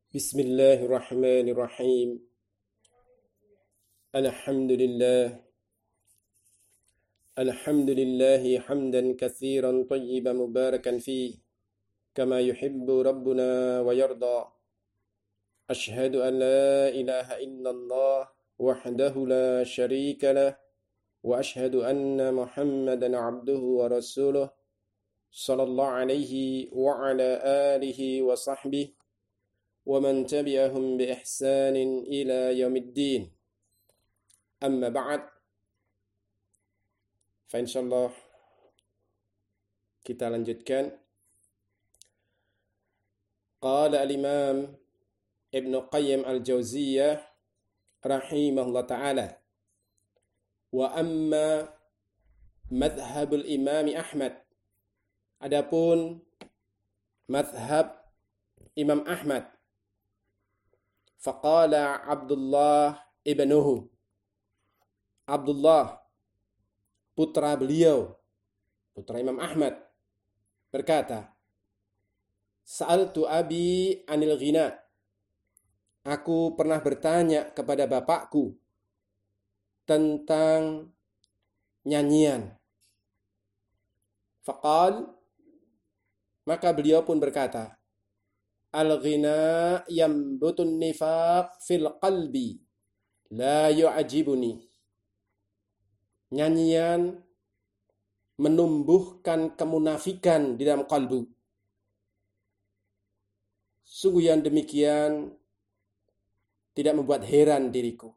Bismillahirrahmanirrahim. Alhamdulillah. Alhamdulillahi hamdan katsiran tayyiban mubarakan fih kama yuhibbu rabbuna wa yarda. Ashhadu an la ilaha illallah wahdahu la syarika lah wa ashhadu anna Muhammadan abduhu wa rasuluh sallallahu alaihi wa ala alihi wa sahbihi ومن تبعهم بإحسان إلى يوم الدين أما بعد فإنشاءالله kita lanjutkan. Qala al-Imam Ibn Qayyim al-Jauziyah rahimahullah ta'ala wa amma madhhabul Imam Ahmad, adapun madhhab Imam Ahmad, faqala Abdullah ibnuhu, Abdullah putra beliau, putra Imam Ahmad, berkata, Sa'altu abi anil ghina, aku pernah bertanya kepada bapakku tentang nyanyian. Faqal, maka beliau pun berkata, Al-ghina yambutun nifaq fil qalbi la yu'ajibuni. Nyanyian menumbuhkan kemunafikan di dalam kalbu. Sungguh yang demikian tidak membuat heran diriku.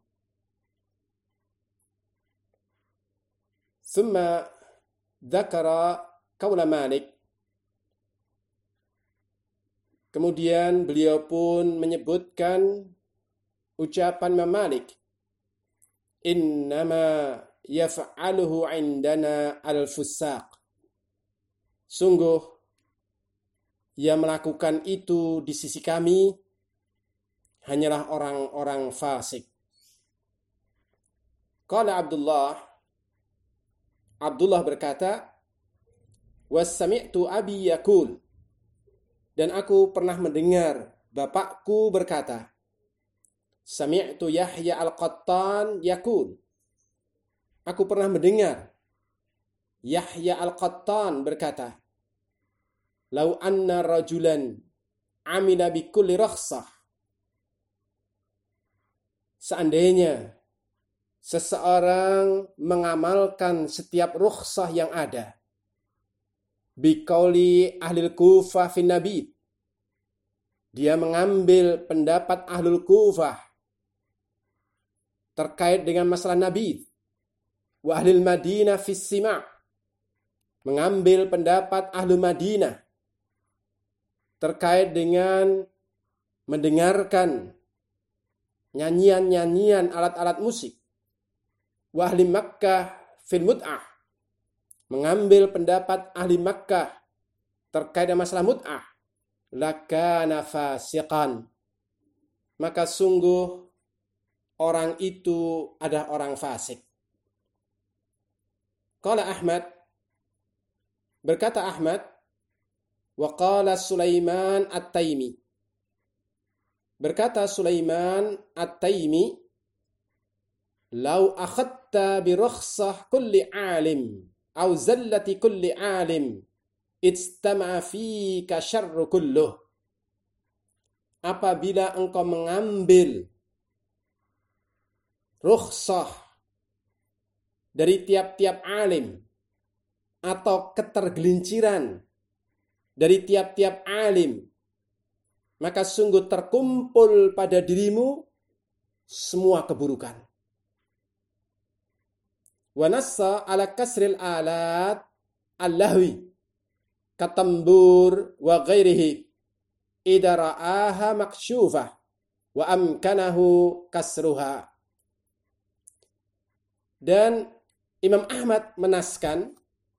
Thumma dzakara qaula Malik. Kemudian beliau pun menyebutkan ucapan Imam Malik, innama yaf'aluhu indana al-fusaq. Sungguh yang melakukan itu di sisi kami hanyalah orang-orang fasik. Qala Abdullah berkata, was-sami'tu abi yaqul, dan aku pernah mendengar bapakku berkata, Sami'tu Yahya al-Qattan yaqul, aku pernah mendengar Yahya al-Qattan berkata, Lau anna rajulan amila bi kulli rakhsah, seandainya seseorang mengamalkan setiap rukhsah yang ada, biqauli ahlil Kufah fin Nabi, dia mengambil pendapat ahlul Kufah terkait dengan masalah Nabi, wa ahlil Madinah fis sima', mengambil pendapat ahlul Madinah terkait dengan mendengarkan nyanyian-nyanyian alat-alat musik, wa ahli Makkah fil mut'ah, mengambil pendapat ahli Makkah terkait dengan masalah mut'ah, lakana fasiqan, maka sungguh orang itu adalah orang fasik. Qala Ahmad, berkata Ahmad, wa qala Sulaiman at-Taimi, berkata Sulaiman at-Taimi, lau akhadta bi rukhsah kulli alim au zallati kulli alim ijtama'a fika syarru kulluh. Apabila engkau mengambil rukhsah dari tiap-tiap alim atau ketergelinciran dari tiap-tiap alim, maka sungguh terkumpul pada dirimu semua keburukan. Wa nassa ala kasril alat al-lahwi katambur wa ghairihi idza ra'aha maksyufah wa amkanahu kasruha. Dan Imam Ahmad menaskan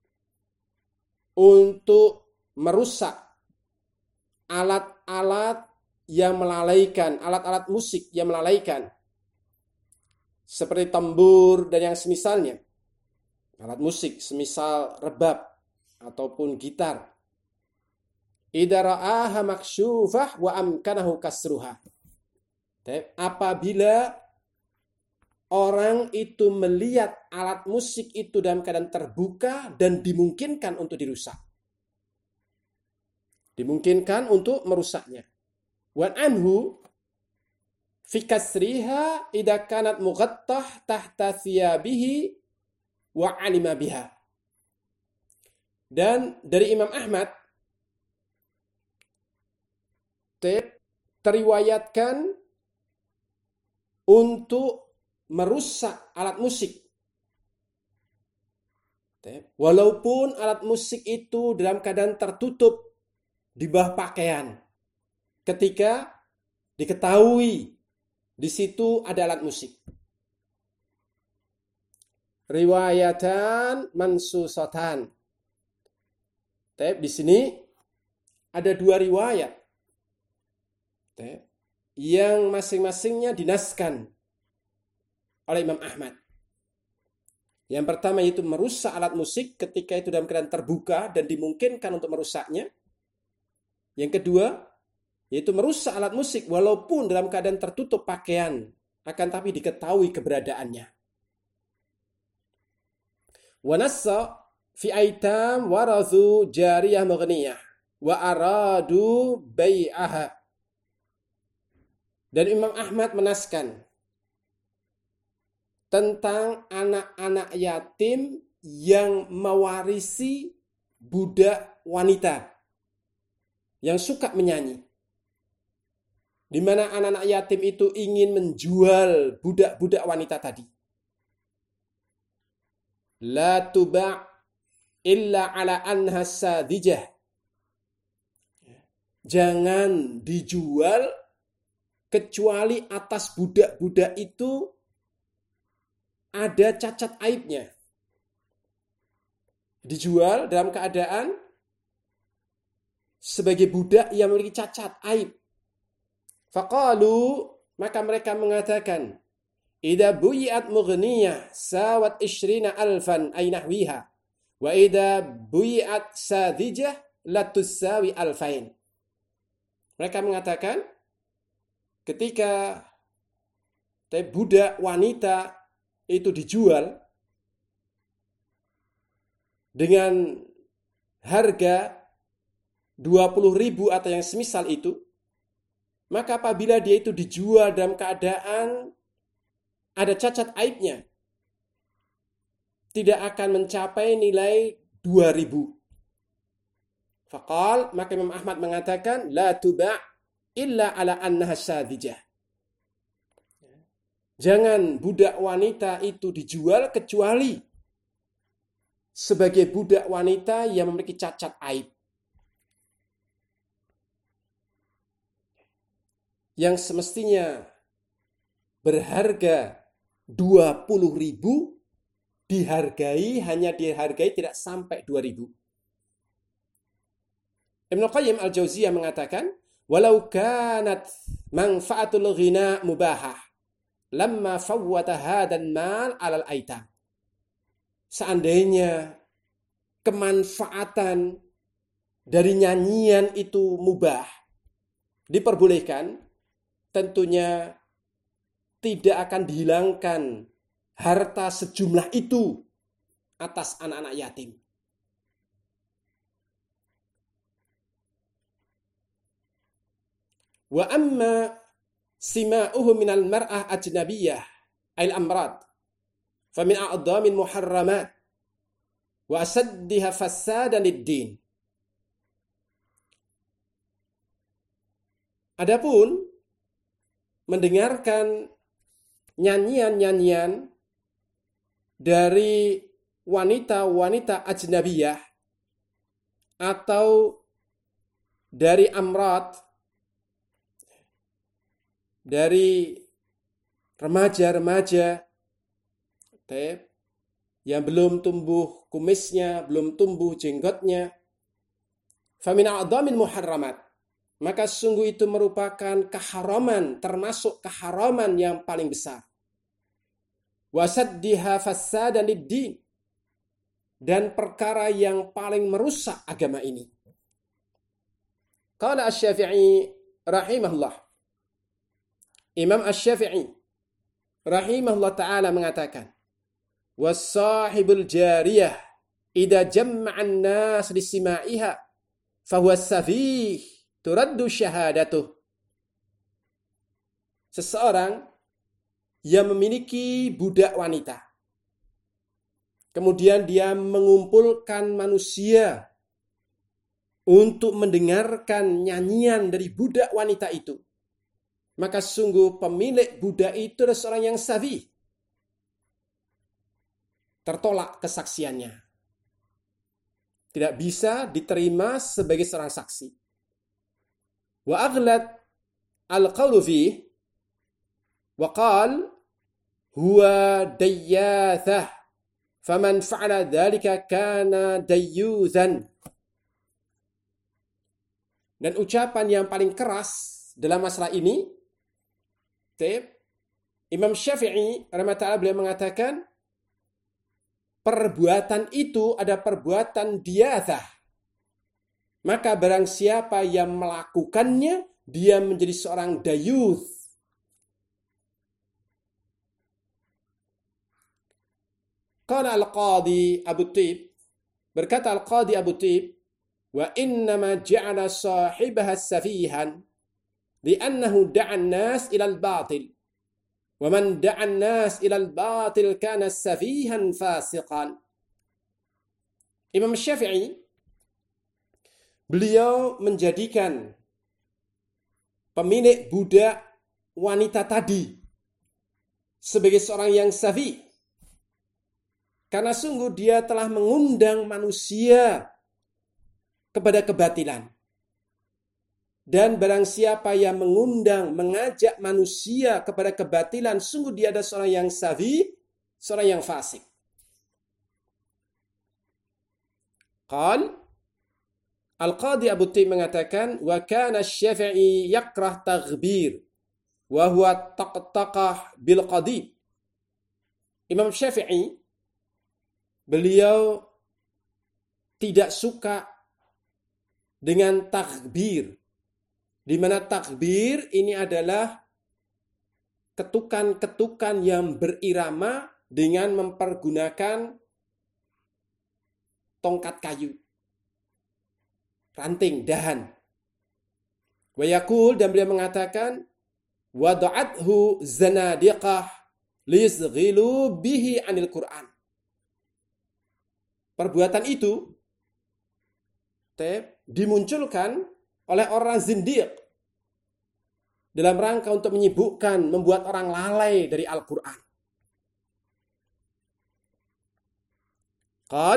untuk merusak alat-alat yang melalaikan, alat-alat musik yang melalaikan, seperti tambur dan yang semisalnya. Alat musik semisal rebab ataupun gitar. idza ra'aha maksyufah wa amkanahu kasruha. Apabila orang itu melihat alat musik itu dalam keadaan terbuka dan dimungkinkan untuk dirusak. Dimungkinkan untuk merusaknya. Wa anhu fi kasriha idza kanat mughattah tahta thiyabihi wa alima biha. Dan dari Imam Ahmad teriwayatkan untuk merusak alat musik. Walaupun alat musik itu dalam keadaan tertutup di bawah pakaian. Ketika diketahui di situ ada alat musik. Riwayatan mansusatan. Di sini ada dua riwayat yang masing-masingnya dinaskan oleh Imam Ahmad. Yang pertama yaitu merusak alat musik ketika itu dalam keadaan terbuka dan dimungkinkan untuk merusaknya. Yang kedua yaitu merusak alat musik walaupun dalam keadaan tertutup pakaian, akan tapi diketahui keberadaannya. Wa nassa fi aitam waradhu jariyah mughniyah wa aradu bai'aha. Dan Imam Ahmad menaskan tentang anak-anak yatim yang mewarisi budak wanita yang suka menyanyi. Di mana anak-anak yatim itu ingin menjual budak-budak wanita tadi. La tuba' illa ala anha sadijah. Jangan dijual kecuali atas budak-budak itu ada cacat aibnya. Dijual dalam keadaan sebagai budak yang memiliki cacat aib. Faqalu, maka mereka mengatakan, idza buyi'at mughniyah sawat 20,000 ay nahwiha wa idza buyi'at sadijah la tusawi 2,000. Mereka mengatakan ketika budak wanita itu dijual dengan harga 20.000 atau yang semisal itu, maka apabila dia itu dijual dalam keadaan ada cacat aibnya, tidak akan mencapai nilai 2.000. Faqal, maka Imam Ahmad mengatakan, la tuba' illa ala annaha sadijah. Jangan budak wanita itu dijual kecuali sebagai budak wanita yang memiliki cacat aib. Yang semestinya berharga 20.000 hanya dihargai tidak sampai 2.000. Ibnu Qayyim al-Jauziyah mengatakan, walau kanat manfaatul ghina mubahah lamma fawwata hadan mal alal aitam. Seandainya kemanfaatan dari nyanyian itu mubah, diperbolehkan, tentunya tidak akan dihilangkan harta sejumlah itu atas anak-anak yatim. Wa amma sima'uhu minal mar'ah ajnabiyah ayil amrad famin a'dhamin muharramat wa asaddiha fasadan lid-din. Adapun mendengarkan nyanyian-nyanyian dari wanita-wanita ajnabiyah atau dari amrad, dari remaja-remaja yang belum tumbuh kumisnya, belum tumbuh jenggotnya, famin a'dhamin muharramat, maka sungguh itu merupakan keharaman, termasuk keharaman yang paling besar. Wasaddiha fasadan lid-din, dan perkara yang paling merusak agama ini. Qala Asy-Syafi'i rahimahullah. Imam Asy-Syafi'i rahimahullah ta'ala mengatakan, was-sahibul jariyah idza jama'an nas lisima'iha fahuwa safih turaddu syahadatuh. Seseorang yang memiliki budak wanita, kemudian dia mengumpulkan manusia untuk mendengarkan nyanyian dari budak wanita itu, maka sungguh pemilik budak itu adalah seorang yang safih. Tertolak kesaksiannya. Tidak bisa diterima sebagai seorang saksi. Wa aghlad al-qawlu fih wa qal huwa dayyathah faman fa'ala dhalika kana dayyuthan. Dan ucapan yang paling keras dalam masalah ini, Imam Syafi'i rahimahullah beliau mengatakan, perbuatan itu ada perbuatan diathah. Maka barang siapa yang melakukannya, dia menjadi seorang dayuth. Qala al-Qadhi Abu Tib, berkata al-Qadhi Abu Tib, wa innama ja'ala sahibaha safihan li'annahu da'an nas ilal batil. Wa man da'an nas ilal batil kana safihan fasiqan. Imam Syafi'i beliau menjadikan pemilik budak wanita tadi sebagai seorang yang safi, karena sungguh dia telah mengundang manusia kepada kebatilan. Dan barang siapa yang mengundang, mengajak manusia kepada kebatilan, sungguh dia adalah seorang yang safi, seorang yang fasik. Qal Al-Qadhi Abu Taib mengatakan, wa kana Syafi'i yakrah taghbir wa huwa taqtaqah bil qadib. Imam Syafi'i beliau tidak suka dengan takbir, di mana takbir ini adalah ketukan-ketukan yang berirama dengan mempergunakan tongkat kayu, ranting, dahan. Wa yaqul, dan beliau mengatakan, wada'athu zanadiqah liyazghilu bihi anil Qur'an. Perbuatan itu dimunculkan oleh orang zindiq dalam rangka untuk menyibukkan, membuat orang lalai dari Al-Quran. Qal,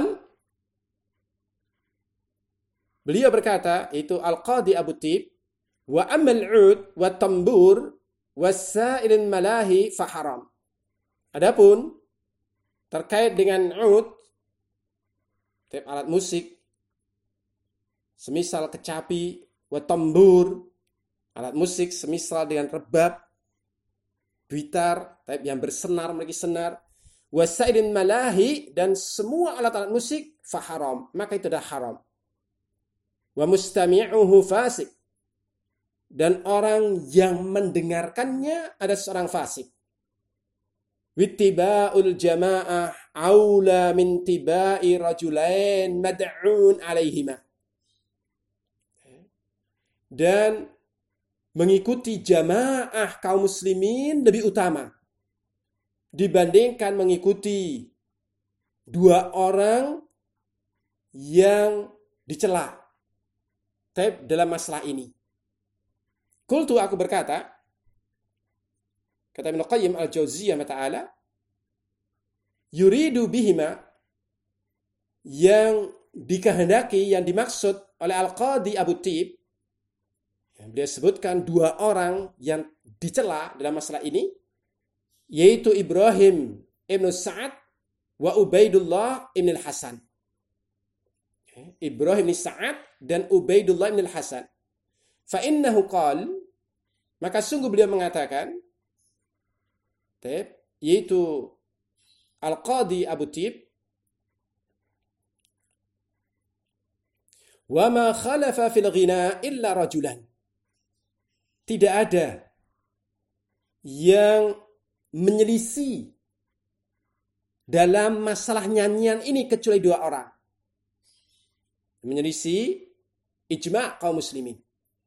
beliau berkata, itu Al-Qadhi Abu Tib, wa ammal 'ud wa tambur wa sa'ilin malahi faharam. Adapun terkait dengan 'ud, alat musik, semisal kecapi, wa tambur, alat musik semisal dengan rebab, gitar, yang bersenar, memiliki senar, wasaidin malahi, dan semua alat-alat musik, faharam, maka itu adalah haram. Wa mustami'uhu fasik, dan orang yang mendengarkannya ada seorang fasik. Wittiba'ul jama'ah aula min tiba'i rajulain mad'un alaihima. Dan mengikuti jamaah kaum muslimin lebih utama dibandingkan mengikuti dua orang yang dicela dalam masalah ini. Qultu, aku berkata, kata Ibnu Qayyim al-Jauziyah ta'ala, yuridu bihima, yang dikehendaki, yang dimaksud oleh Al-Qadhi Abu Tib, dia sebutkan dua orang yang dicela dalam masalah ini, yaitu Ibrahim ibn Sa'ad wa Ubaidullah ibn al-Hasan. Ibrahim ibn Sa'ad dan Ubaidullah ibn al-Hasan. Fa'innahu qal, maka sungguh beliau mengatakan, yaitu Al-Qadhi Abu Tib, Wa ma khalafa fil ghina illa rajulan. Tidak ada yang menyelisih dalam masalah nyanyian ini kecuali dua orang. Menyelisih ijma' kaum muslimin.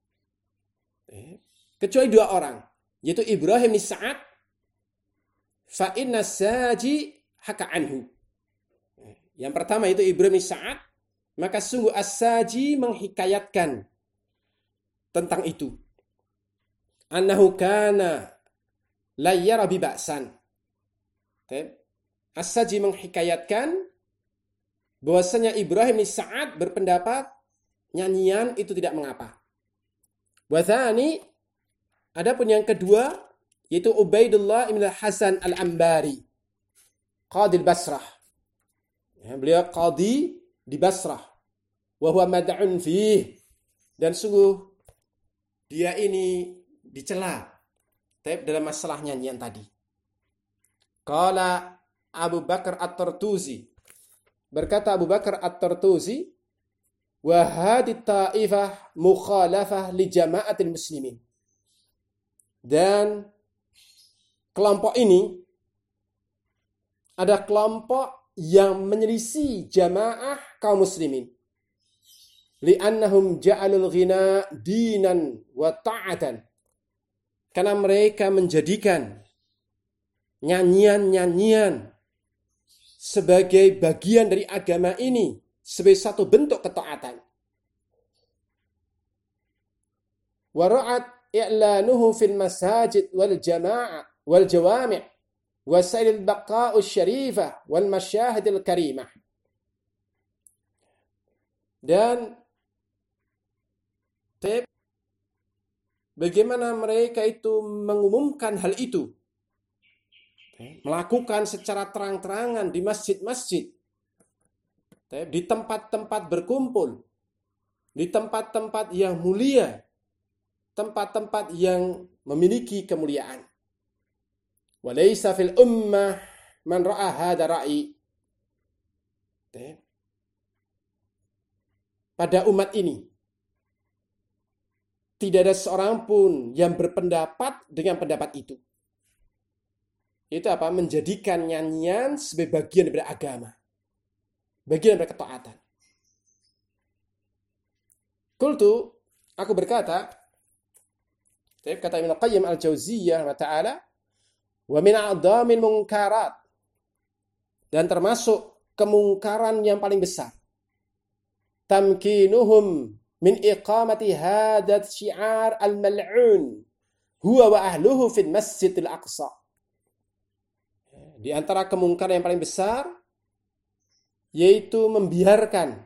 Kecuali dua orang, yaitu Ibrahim bin Sa'ad fa inna saji haka anhu. Yang pertama itu Ibrahim bin Sa'ad, maka sungguh as-saji menghikayatkan tentang itu. Annahu kana la yara bi ba'san. As-saji menghikayatkan bahwasanya Ibrahim bin Sa'ad berpendapat nyanyian itu tidak mengapa. Wa tsani, adapun yang kedua yaitu Ubaidullah bin Hasan Al-Ambari, qadi Basrah. Beliau qadi di Basrah. Wa huwa mad'un fih, dan sungguh dia ini dicela dalam masalah nyanyian tadi. Qala Abu Bakar At-Tartuzi, berkata Abu Bakar At-Tartuzi, wa hadhihi ta'ifah mukhalafah li jama'atil muslimin. Dan kelompok ini ada kelompok yang menyelisih jamaah kaum muslimin. Li'annahum ja'alul ghina dinan wa ta'atan. Karena mereka menjadikan nyanyian-nyanyian sebagai bagian dari agama ini, sebagai satu bentuk ketaatan. Wa ra'at i'lanuhu fil masajid wal jama'ah wal jawami' wasailil baqa'us syarifah wal masyahidil karimah. Dan bagaimana mereka itu mengumumkan hal itu, melakukan secara terang-terangan di masjid-masjid, di tempat-tempat berkumpul, di tempat-tempat yang mulia, tempat-tempat yang memiliki kemuliaan. Walaysa fil ummah man ra'a hadha ra'i. Pada umat ini tidak ada seorang pun yang berpendapat dengan pendapat itu. Itu apa? Menjadikan nyanyian sebagai bagian dari agama, bagian dari ketaatan. Qultu, aku berkata, kata Ibnu Qayyim Al-Jauziyah wa ta'ala, wa min a'dhamil munkarat, dan termasuk kemungkaran yang paling besar, tamkinuhum min iqamati hadat syiar al-mal'un huwa wa ahluhu fil masjidil aqsa. Di antara kemungkaran yang paling besar yaitu membiarkan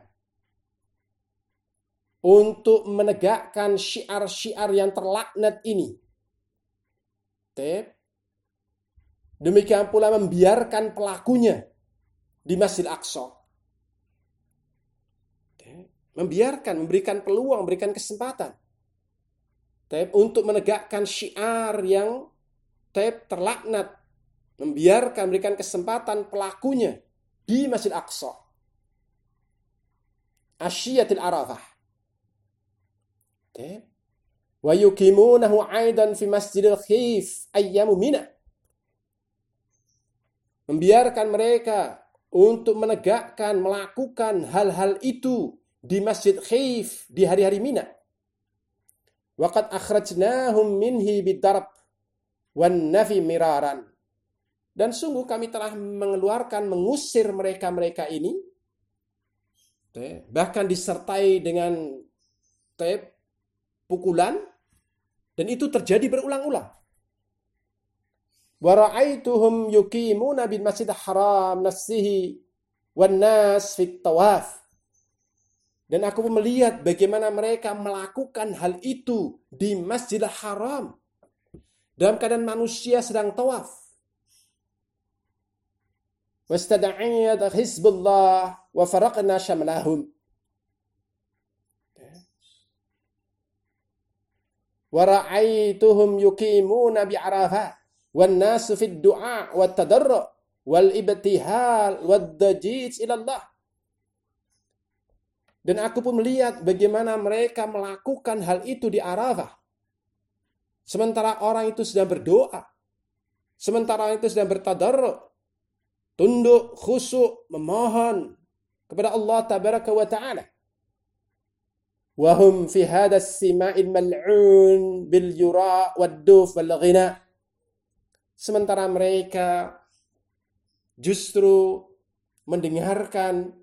untuk menegakkan syiar-syiar yang terlaknat ini. Demikian pula membiarkan pelakunya di Masjid Aqsa. Membiarkan, memberikan peluang, memberikan kesempatan untuk menegakkan syiar yang terlaknat, membiarkan, memberikan kesempatan pelakunya di Masjid Aqsa, Asyiyatil Arafah. Wa yukimunahu aidan fi Masjidil Khif ayyamu Mina. Membiarkan mereka untuk menegakkan, melakukan hal-hal itu di Masjid Khif di hari-hari Mina. Waqad akhrajnahum minhi bidarab wan nafi miraran. Dan sungguh kami telah mengeluarkan, mengusir mereka-mereka ini, bahkan disertai dengan pukulan, dan itu terjadi berulang-ulang. Wa ra'aituhum yuqimuna bil masjidil haram nafsihi wan nas fit tawaf. Dan aku melihat bagaimana mereka melakukan hal itu di Masjidil Haram dalam keadaan manusia sedang tawaf. Wastada'iyat Hizbullah wa faraqna syamlahum. Wa ra'aituhum yuqimuna bi Arafah wan nasu fid du'a wat tadarru wal ibtihal wad dajij ila Allah. Dan aku pun melihat bagaimana mereka melakukan hal itu di Arafah. Sementara orang itu sedang berdoa. Sementara orang itu sedang bertadarruk. Tunduk, khusyuk, memohon kepada Allah Tabaraka wa Ta'ala. Wahum fi hadha as-sima'il mal'un bil yura wad-duf wal ghina. Sementara mereka justru mendengarkan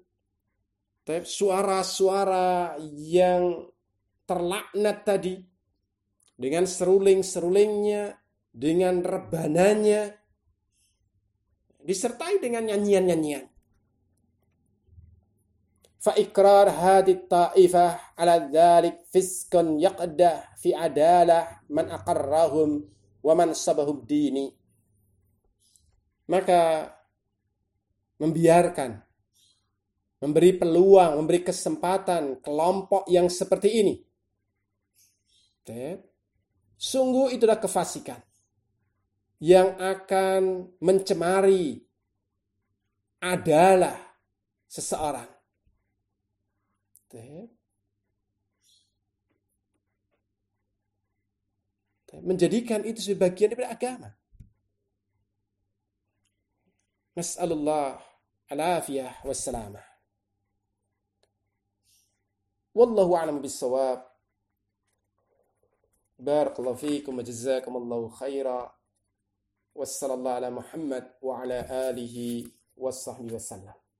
suara-suara yang terlaknat tadi dengan seruling-serulingnya, dengan rebananya, disertai dengan nyanyian-nyanyian. Fa iqrar hadhihi ta'ifah ala dzalik fiskun yaqdah fi adalah man aqarrahum wa man sabahum dini. Maka membiarkan, memberi peluang, memberi kesempatan kelompok yang seperti ini, sungguh itulah kefasikan yang akan mencemari adalah seseorang. Menjadikan itu sebagian daripada agama. Nas'alullah al-afiyah wassalamah. Wallahu a'lam bis-shawab. Barakallahu fiikum wa jazakumullahu khaira. Wassallallahu ala Muhammad wa ala alihi wa sahbihi wasallam.